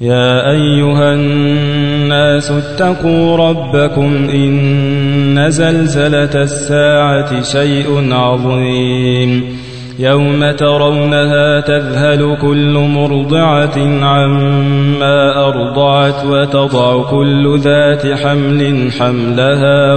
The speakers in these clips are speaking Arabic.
يا أيها الناس اتقوا ربكم إن زلزلة الساعة شيء عظيم يوم ترونها تذهل كل مرضعة عما أرضعت وتضع كل ذات حمل حملها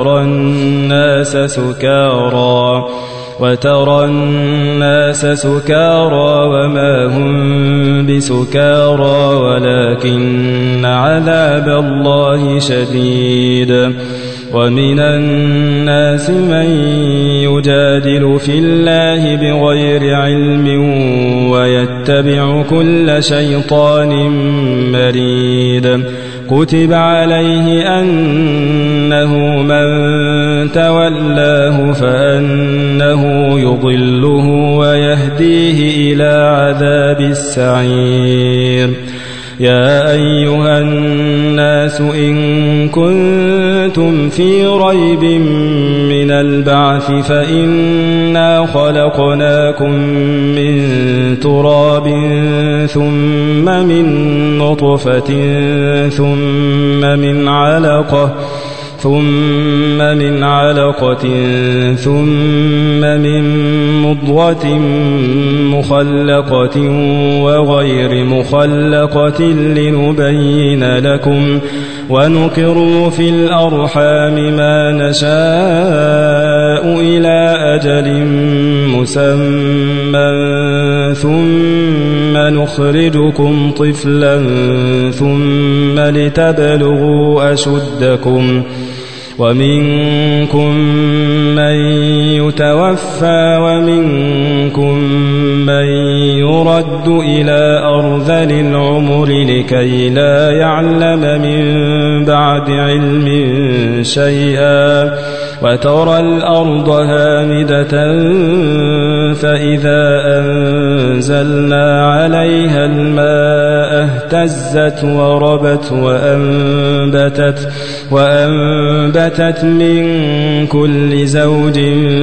وترى الناس سكارى وما هم بسكارى ولكن عذاب الله شديد ومن الناس من يجادل في الله بغير علم ويتبع كل شيطان مريد كتب عليه أنه من تولاه فأنه يضله ويهديه إلى عذاب السعير يا أيها الناس إن كنتم في ريب من البعث فإنا خلقناكم من تراب ثم من نطفة ثم من علقة ثم من مضغة مخلقة وغير مخلقة لنبين لكم ونقر في الأرحام ما نشاء إلى أجل مسمى ثم نخرجكم طفلا ثم لتبلغوا أشدكم ومنكم من يتوفى ومنكم من يرد إلى أرذل العمر لكي لا يعلم من بعد علم شيئا وترى الأرض هامدة فإذا أنزلنا عليها الماء اهتزت وربت وأنبتت من كل زوج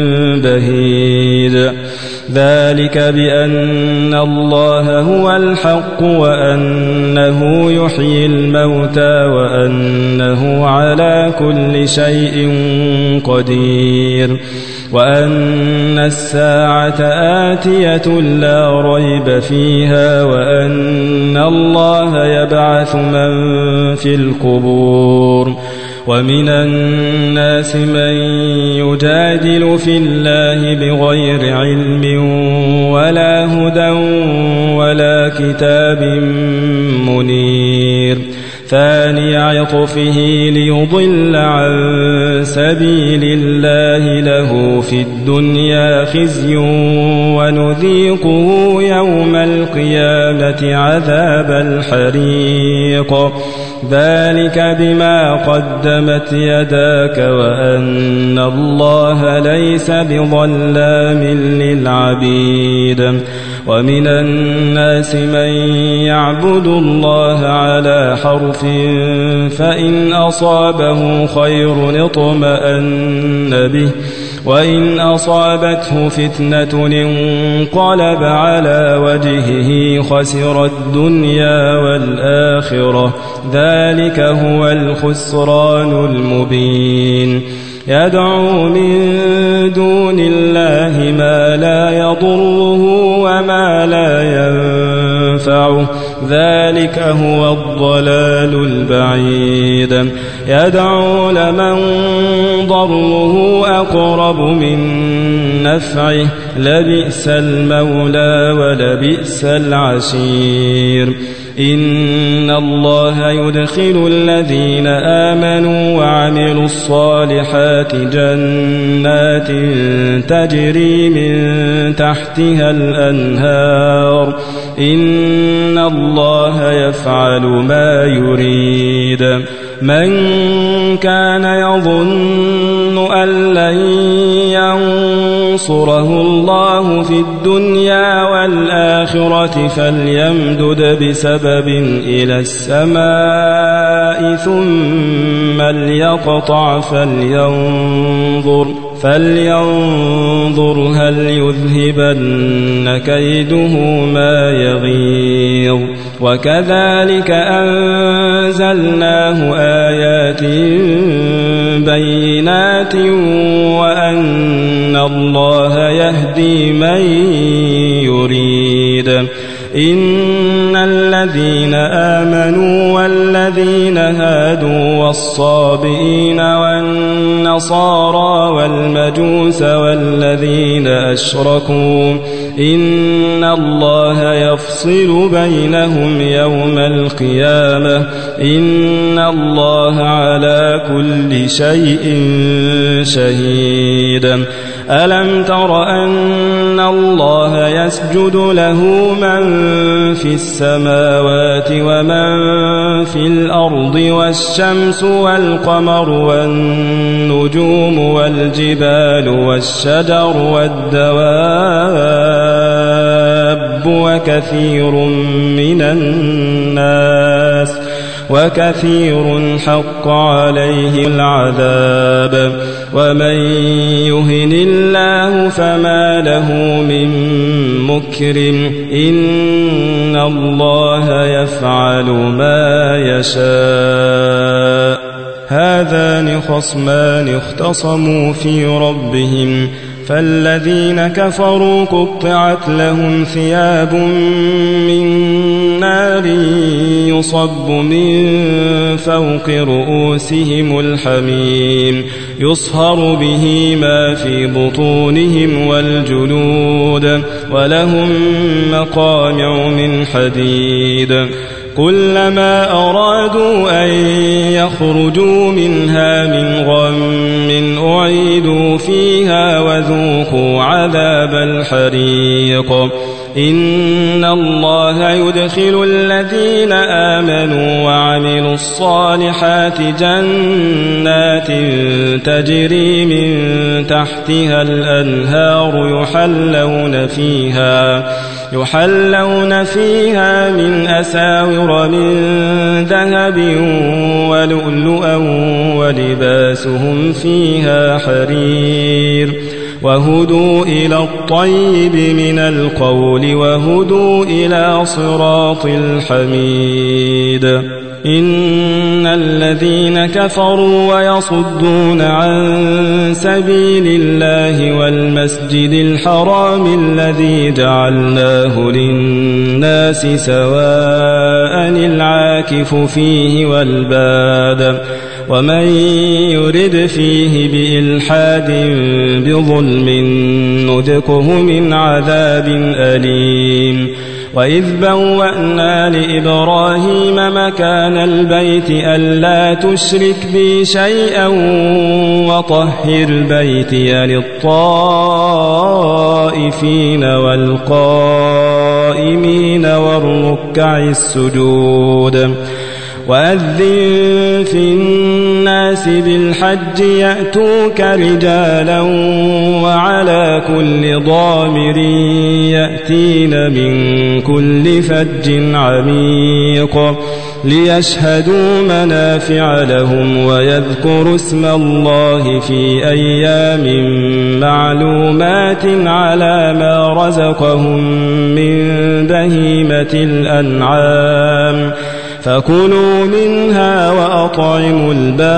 بهيج ذلك بأن الله هو الحق وأنه يحيي الموتى وأنه على كل شيء قدير وأن الساعة آتية لا ريب فيها وأن الله يبعث من في القبور ومن الناس من يجادل في الله بغير علم ولا هدى ولا كتاب منير ثاني عطفه ليضل عن سبيل الله له في الدنيا خزي ونذيقه يوم القيامة عذاب الحريق ذلك بما قدمت يداك وأن الله ليس بظلام للعبيد ومن الناس من يعبد الله على حرف فإن أصابه خير اطمأن به وإن أصابته فتنة انقلب على وجهه خسر الدنيا والآخرة ذلك هو الخسران المبين يدعو من دون الله ما لا يضره وما لا ينفعه ذلك هو الضلال البعيد يدعو لمن ضره أقرب من نفعه لبئس المولى ولبئس العشير إن الله يدخل الذين آمنوا وعملوا الصالحات جنات تجري من تحتها الأنهار إن الله يفعل ما يريد من كان يظن أن لن ينصره الله في الدنيا والآخرة فليمدد بسبب إلى السماء ثم ليقطع فلينظر هل يذهبن كيده ما يغيظ وكذلك أنزلناه آيات بينات وأن الله يهدي من يريد إن الذين آمنوا والذين هادوا والصابئين والنصارى والمجوس والذين أشركوا إن الله يفصل بينهم يوم القيامة إن الله على كل شيء شهيد ألم تر أن الله يسجد له من في السماوات ومن في الأرض والشمس والقمر والنجوم والجبال والشجر والدواب وكثير حق عليه العذاب ومن يهن الله فما له من مكرم إن الله يفعل ما يشاء هذان خصمان اختصموا في ربهم فالذين كفروا قطعت لهم ثياب من نار يصب من فوق رؤوسهم الحميم يصهر به ما في بطونهم والجلود ولهم مقامع من حديد كلما أرادوا أن يخرجوا منها من غم أعيدوا فيها وذوقوا عذاب الحريق إن الله يدخل الذين آمنوا وعملوا الصالحات جنات تجري من تحتها الأنهار يحلون فيها من أساور من ذهب ولؤلؤا ولباسهم فيها حرير وهدوا إلى الطيب من القول وهدوا إلى صراط الحميد إن الذين كفروا ويصدون عن سبيل الله والمسجد الحرام الذي جعلناه للناس سواء العاكف فيه والباد ومن يرد فيه بإلحاد بظلم نذقه من عذاب أليم وإذ بوأنا لإبراهيم مكان البيت ألا تشرك بي شيئا وطهر بيتي للطائفين والقائمين والركع السجود وأذن في الناس بالحج يأتوك رجالا وعلى كل ضامر يأتين من كل فج عميق ليشهدوا منافع لهم ويذكروا اسم الله في أيام معلومات على ما رزقهم من بهيمة الأنعام فكلوا منها وأطعموا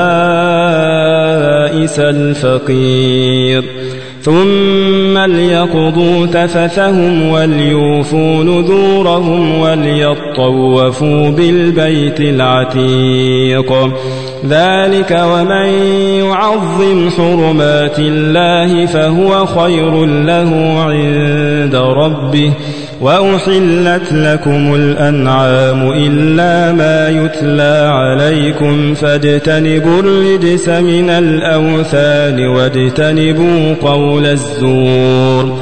البائس الفقير ثم ليقضوا تفثهم وليوفوا نذورهم وليطوفوا بالبيت العتيق ذلك ومن يعظم حرمات الله فهو خير له عند ربه وأحلت لكم الأنعام إلا ما يتلى عليكم فاجتنبوا الرجس من الأوثان واجتنبوا قول الزور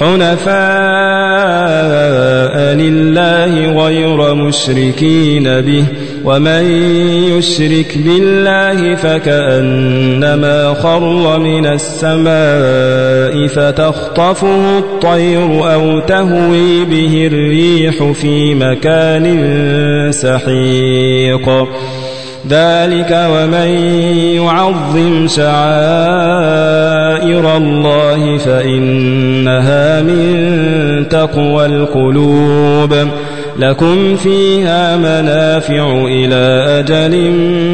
حنفاء لله غير مشركين به ومن يشرك بالله فكأنما خر من السماء فتخطفه الطير أو تهوي به الريح في مكان سحيق ذلك ومن يعظم شعائر شعائر الله فإنها من تقوى القلوب لكم فيها منافع إلى أجل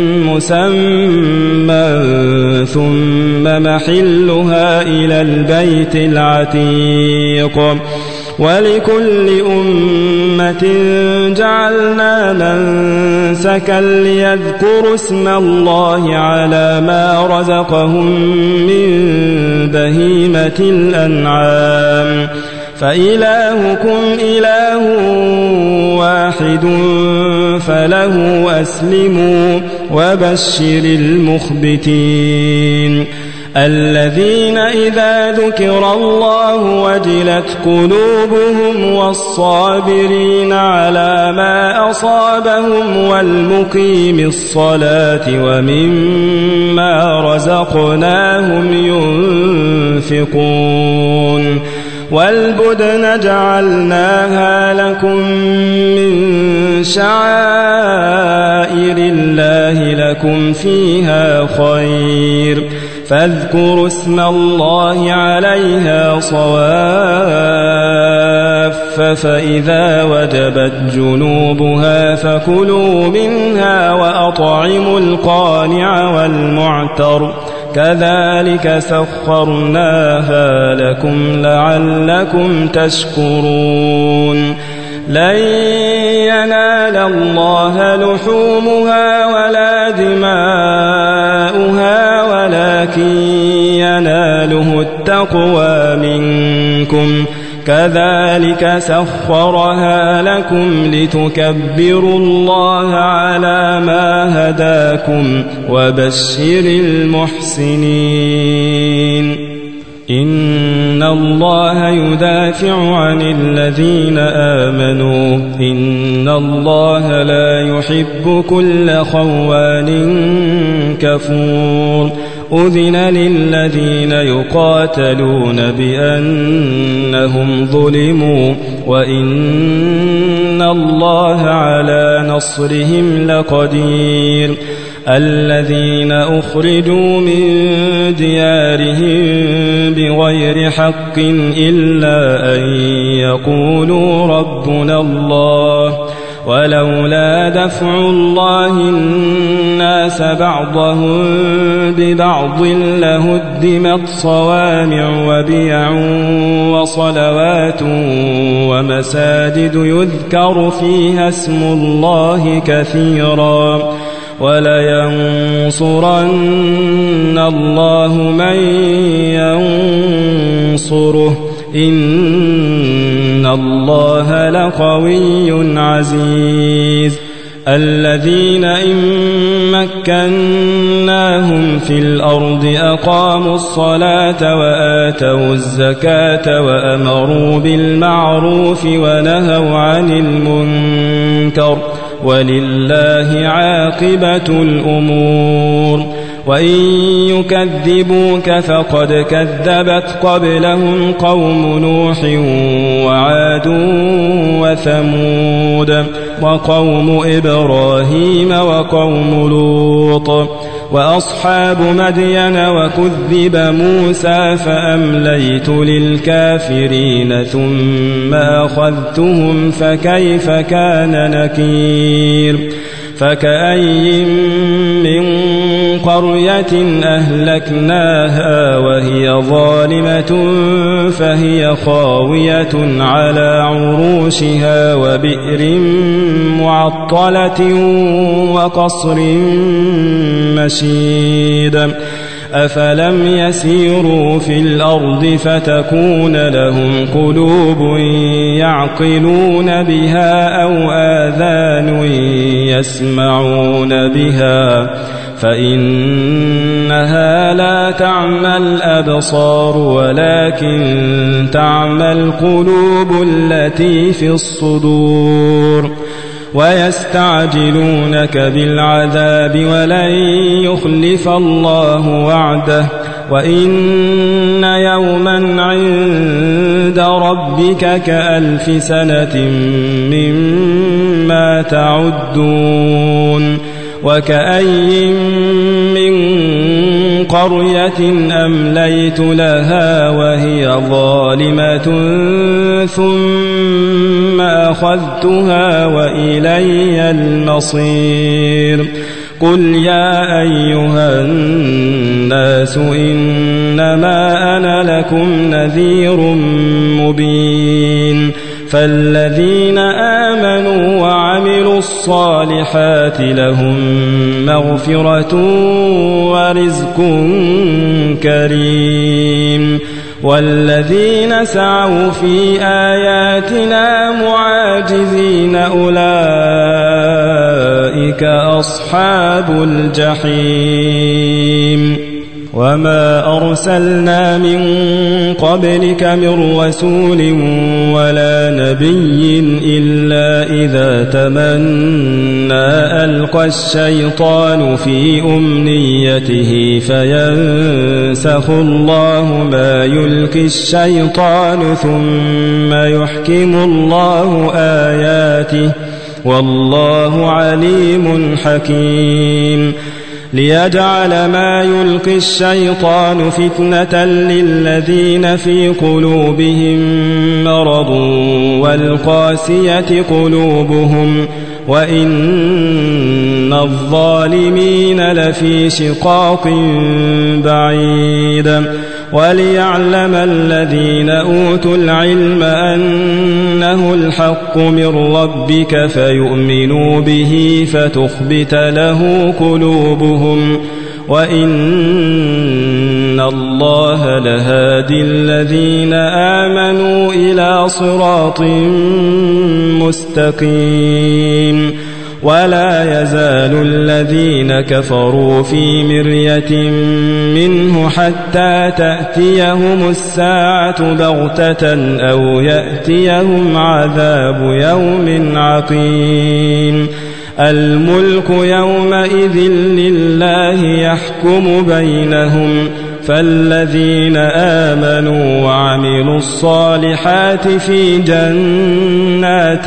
مسمى ثم محلها إلى البيت العتيق ولكل أمة جعلنا منسكا ليذكروا اسم الله على ما رزقهم من بهيمة الأنعام فإلهكم إله واحد فله أسلموا وبشر المخبتين الذين إذا ذكر الله وجلت قلوبهم والصابرين على ما أصابهم والمقيم الصلاة ومما رزقناهم ينفقون والبدن جعلناها لكم من شعائر الله لكم فيها خير فاذكروا اسم الله عليها صواف فإذا وجبت جنوبها فكلوا منها وأطعموا القانع والمعتر كذلك سخرناها لكم لعلكم تشكرون لن ينال الله لحومها ولا دماؤها ولكن يناله التقوى منكم كذلك سخرها لكم لتكبروا الله على ما هداكم وبشر المحسنين إن الله يدافع عن الذين آمنوا إن الله لا يحب كل خوان كفور أذن للذين يقاتلون بأنهم ظلموا وإن الله على نصرهم لقدير الذين أخرجوا من ديارهم بغير حق إلا أن يقولوا ربنا الله ولولا دفع الله الناس بعضهم ببعض لهدمت صوامع وبيع وصلوات ومساجد يذكر فيها اسم الله كثيرا ولينصرن الله من ينصره إن الله لقوي عزيز الذين إن مكناهم في الأرض أقاموا الصلاة وآتوا الزكاة وأمروا بالمعروف ونهوا عن المنكر ولله عاقبة الأمور وإن يكذبوك فقد كذبت قبلهم قوم نوح وعاد وثمود وقوم إبراهيم وقوم لوط وأصحاب مدين وكذب موسى فأمليت للكافرين ثم أخذتهم فكيف كان نكير فكأي من قرية أهلكناها وهي ظالمة فهي خاوية على عروشها وبئر معطلة وقصر مشيد أفلم يسيروا في الأرض فتكون لهم قلوب يعقلون بها أو آذان يسمعون بها فإنها لا تعمى الأبصار ولكن تعمى القلوب التي في الصدور ويستعجلونك بالعذاب ولن يخلف الله وعده وإن يوما عند ربك كألف سنة مما تعدون وكأي من قرية أمليت لها وهي ظالمة ثم أخذتها وإلي المصير قل يا أيها الناس إنما أنا لكم نذير مبين فالذين آمنوا وعملوا الصالحات لهم مغفرة ورزق كريم والذين سعوا في آياتنا معاجزين أولئك أصحاب الجحيم وما أرسلنا من قبلك من رسول ولا نبي إلا إذا تمنى ألقى الشيطان في أمنيته فينسخ الله ما يلقي الشيطان ثم يحكم الله آياته والله عليم حكيم ليجعل ما يلقي الشيطان فتنة للذين في قلوبهم مرض والقاسية قلوبهم وإن الظالمين لفي شقاق بعيد وليعلم الذين أوتوا العلم أنه الحق من ربك فيؤمنوا به فتخبت له قلوبهم وإن الله لهادي الذين آمنوا إلى صراط مستقيم ولا يزال الذين كفروا في مرية منه حتى تأتيهم الساعة بغتة أو يأتيهم عذاب يوم عقيم الملك يومئذ لله يحكم بينهم فالذين آمنوا وعملوا الصالحات في جنات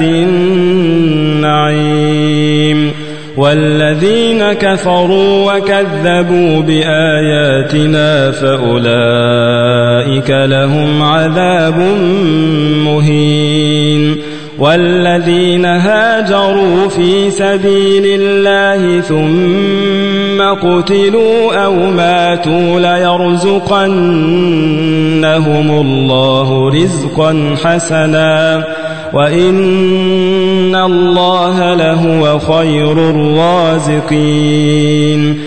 النعيم والذين كفروا وكذبوا بآياتنا فأولئك لهم عذاب مهين والذين هاجروا في سبيل الله ثم قتلوا أو ماتوا ليرزقنهم الله رزقا حسنا وإن الله لهو خير الرازقين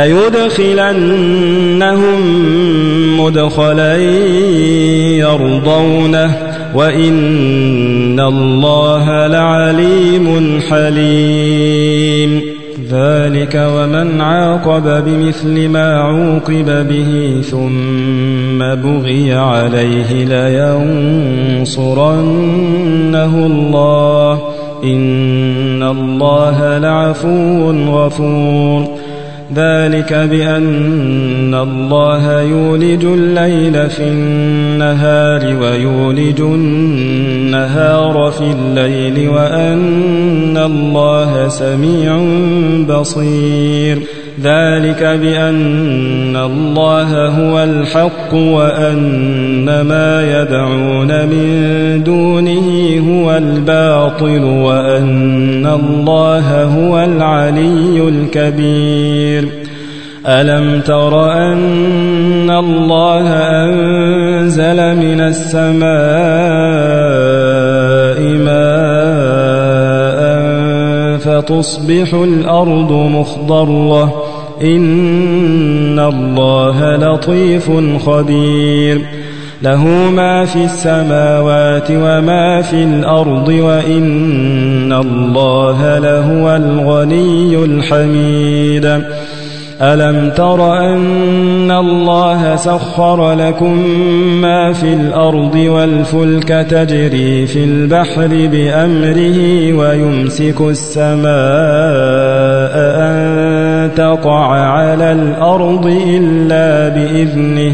ليدخلنهم مدخلا يرضونه وإن الله لعليم حليم ذلك ومن عاقب بمثل ما عوقب به ثم بغي عليه لينصرنه الله إن الله لعفو غفور ذلك بأن الله يولج الليل في النهار ويولج النهار في الليل وأن الله سميع بصير ذلك بأن الله هو الحق وأن ما يدعون من دونه هو الباطل وأن الله هو العلي الكبير ألم تر أن الله أنزل من السماء ماء فتصبح الأرض مخضرة إن الله لطيف خبير له ما في السماوات وما في الأرض وإن الله لهو الغني الحميد ألم تر أن الله سخر لكم ما في الأرض والفلك تجري في البحر بأمره ويمسك السماء أن تقع على الأرض إلا بإذنه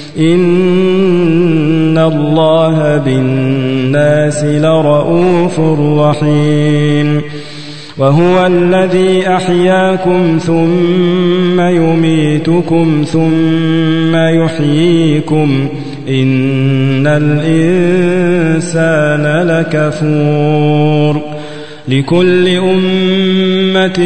إن الله بالناس لرؤوف رحيم وهو الذي أحياكم ثم يميتكم ثم يحييكم إن الإنسان لكفور لكل أمة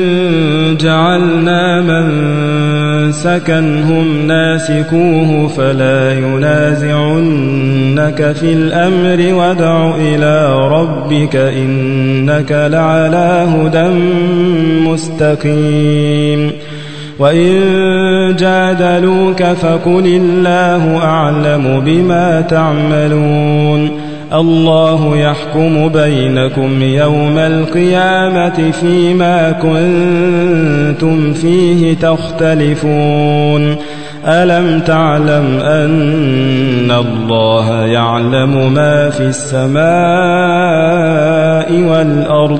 جعلنا منسكا هم ناسكوه فلا ينازعنك في الأمر وادع إلى ربك إنك لعلى هدى مستقيم وإن جادلوك فقل الله أعلم بما تعملون الله يحكم بينكم يوم القيامة فيما كنتم فيه تختلفون ألم تعلم أن الله يعلم ما في السماء والأرض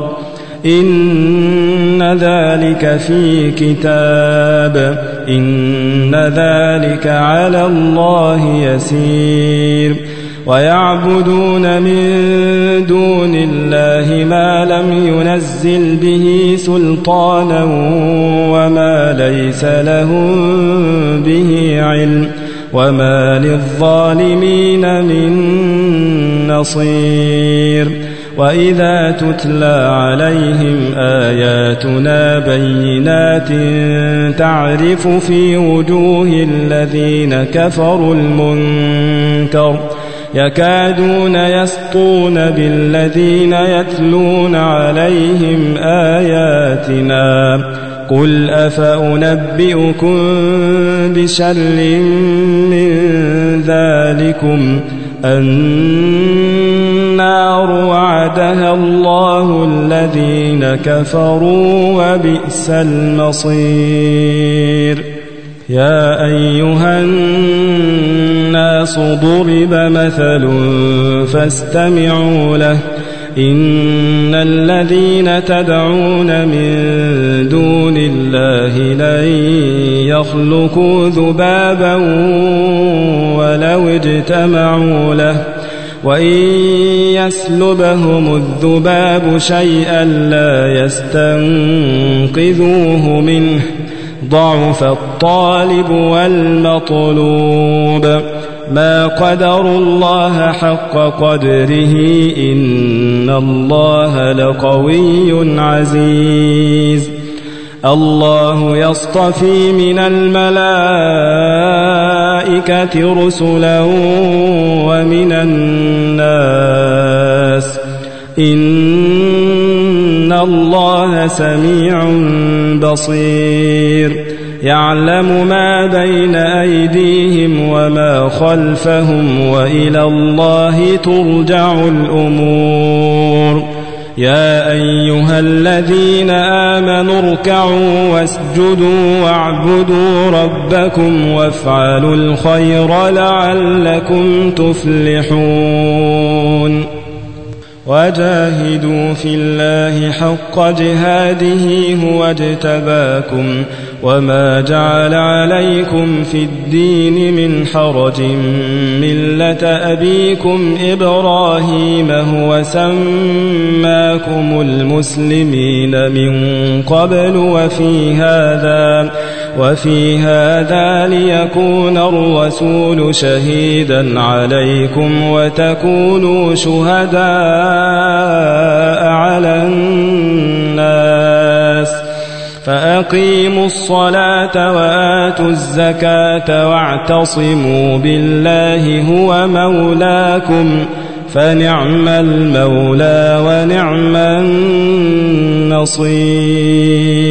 إن ذلك في كتاب إن ذلك على الله يسير ويعبدون من دون الله ما لم ينزل به سلطانا وما ليس لهم به علم وما للظالمين من نصير وإذا تتلى عليهم آياتنا بينات تعرف في وجوه الذين كفروا المنكر يكادون يسطون بالذين يتلون عليهم آياتنا قل أفأنبئكم بشر من ذلكم النار وعدها الله الذين كفروا وبئس المصير يا أيها الناس ضرب مثل فاستمعوا له إن الذين تدعون من دون الله لن يخلقوا ذبابا ولو اجتمعوا له وإن يسلبهم الذباب شيئا لا يستنقذوه منه ضعف الطالب والمطلوب ما قدروا الله حق قدره إن الله لقوي عزيز الله يصطفي من الملائكة رسلا ومن الناس إن الله سميع بصير يعلم ما بين أيديهم وما خلفهم وإلى الله ترجع الأمور يا أيها الذين آمنوا اركعوا واسجدوا واعبدوا ربكم وافعلوا الخير لعلكم تفلحون وجاهدوا في الله حق جهاده هو اجتباكم وما جعل عليكم في الدين من حرج ملة أبيكم إبراهيم هو سماكم المسلمين من قبل وفي هذا ليكون الرسول شهيدا عليكم وتكونوا شهداء على الناس فأقيموا الصلاة وآتوا الزكاة واعتصموا بالله هو مولاكم فنعم المولى ونعم النصير